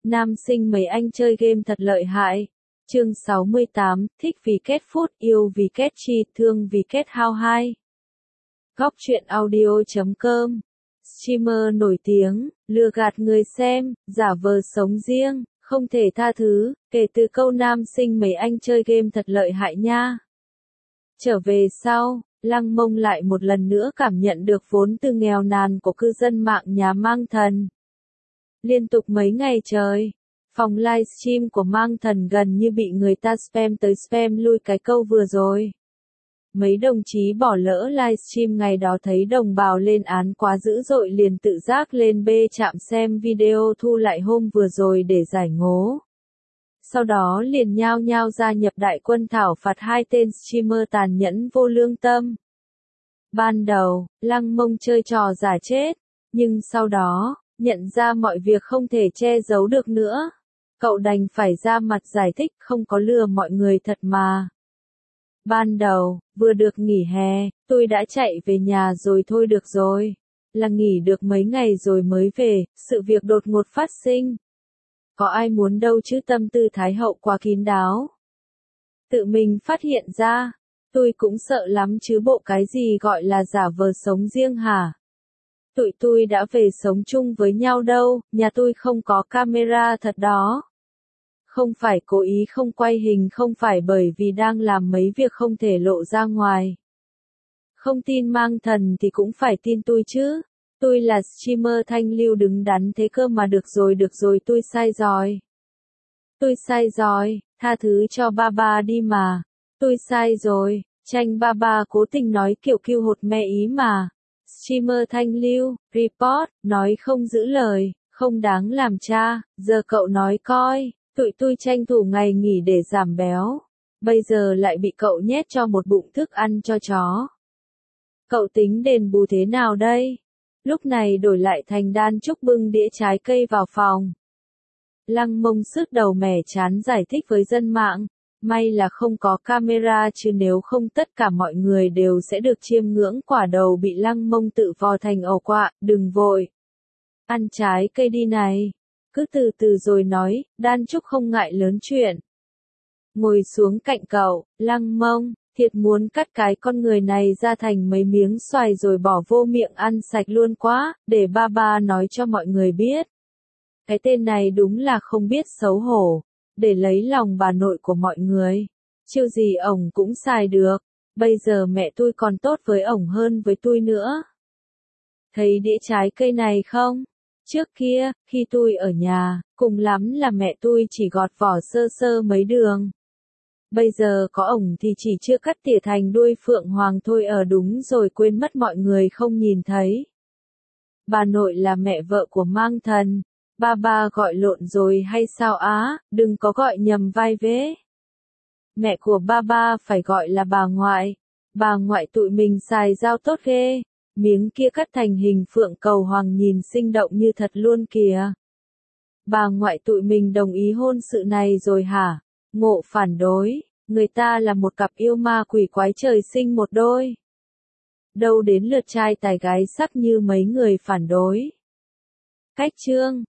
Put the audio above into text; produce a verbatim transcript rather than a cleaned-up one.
Nam sinh mấy anh chơi game thật lợi hại. Chương sáu mươi tám, thích vì kết phút, yêu vì kết chi, thương vì kết hao hai. Góc truyện audio chấm com. Streamer nổi tiếng, lừa gạt người xem, giả vờ sống riêng, không thể tha thứ, kể từ câu nam sinh mấy anh chơi game thật lợi hại nha. Trở về sau, Lăng Mông lại một lần nữa cảm nhận được vốn từ nghèo nàn của cư dân mạng nhà Mang Thần. Liên tục mấy ngày trời, phòng livestream của Mang Thần gần như bị người ta spam tới spam lui cái câu vừa rồi. Mấy đồng chí bỏ lỡ livestream ngày đó thấy đồng bào lên án quá dữ dội liền tự giác lên bê chạm xem video thu lại hôm vừa rồi để giải ngố. Sau đó liền nhao nhao gia nhập đại quân thảo phạt hai tên streamer tàn nhẫn vô lương tâm. Ban đầu, Lăng Mông chơi trò giả chết, nhưng sau đó, nhận ra mọi việc không thể che giấu được nữa. Cậu đành phải ra mặt giải thích không có lừa mọi người thật mà. Ban đầu, vừa được nghỉ hè, tôi đã chạy về nhà rồi thôi được rồi. Là nghỉ được mấy ngày rồi mới về, sự việc đột ngột phát sinh. Có ai muốn đâu chứ tâm tư Thái Hậu quá kín đáo. Tự mình phát hiện ra, tôi cũng sợ lắm chứ bộ cái gì gọi là giả vờ sống riêng hả? Tụi tôi đã về sống chung với nhau đâu, nhà tôi không có camera thật đó. Không phải cố ý không quay hình, không phải bởi vì đang làm mấy việc không thể lộ ra ngoài. Không tin Mang Thần thì cũng phải tin tôi chứ. Tôi là streamer thanh lưu đứng đắn thế cơ mà. Được rồi được rồi, tôi sai rồi. Tôi sai rồi, tha thứ cho ba ba đi mà. Tôi sai rồi, tranh ba ba cố tình nói kiểu kêu hột mẹ ý mà. Streamer thanh lưu, report, nói không giữ lời, không đáng làm cha, giờ cậu nói coi, tụi tôi tranh thủ ngày nghỉ để giảm béo. Bây giờ lại bị cậu nhét cho một bụng thức ăn cho chó. Cậu tính đền bù thế nào đây? Lúc này đổi lại thành Đan Trúc bưng đĩa trái cây vào phòng. Lăng Mông sứt đầu mẻ chán giải thích với dân mạng. May là không có camera chứ nếu không tất cả mọi người đều sẽ được chiêm ngưỡng quả đầu bị Lăng Mông tự vò thành ổ quạ. Đừng vội. Ăn trái cây đi này. Cứ từ từ rồi nói, Đan Trúc không ngại lớn chuyện. Ngồi xuống cạnh cậu, Lăng Mông, thiệt muốn cắt cái con người này ra thành mấy miếng xoài rồi bỏ vô miệng ăn sạch luôn quá, để ba ba nói cho mọi người biết. Cái tên này đúng là không biết xấu hổ, để lấy lòng bà nội của mọi người. Chiêu gì ổng cũng xài được, bây giờ mẹ tôi còn tốt với ổng hơn với tôi nữa. Thấy đĩa trái cây này không? Trước kia, khi tôi ở nhà, cùng lắm là mẹ tôi chỉ gọt vỏ sơ sơ mấy đường. Bây giờ có ổng thì chỉ chưa cắt tỉa thành đuôi phượng hoàng thôi. Ở đúng rồi, quên mất mọi người không nhìn thấy. Bà nội là mẹ vợ của Mang Thần. Ba ba gọi lộn rồi hay sao á, đừng có gọi nhầm vai vế. Mẹ của ba ba phải gọi là bà ngoại. Bà ngoại tụi mình xài dao tốt ghê. Miếng kia cắt thành hình phượng cầu hoàng nhìn sinh động như thật luôn kìa. Bà ngoại tụi mình đồng ý hôn sự này rồi hả? Ngộ phản đối, người ta là một cặp yêu ma quỷ quái trời sinh một đôi. Đâu đến lượt trai tài gái sắc như mấy người phản đối. Cách chương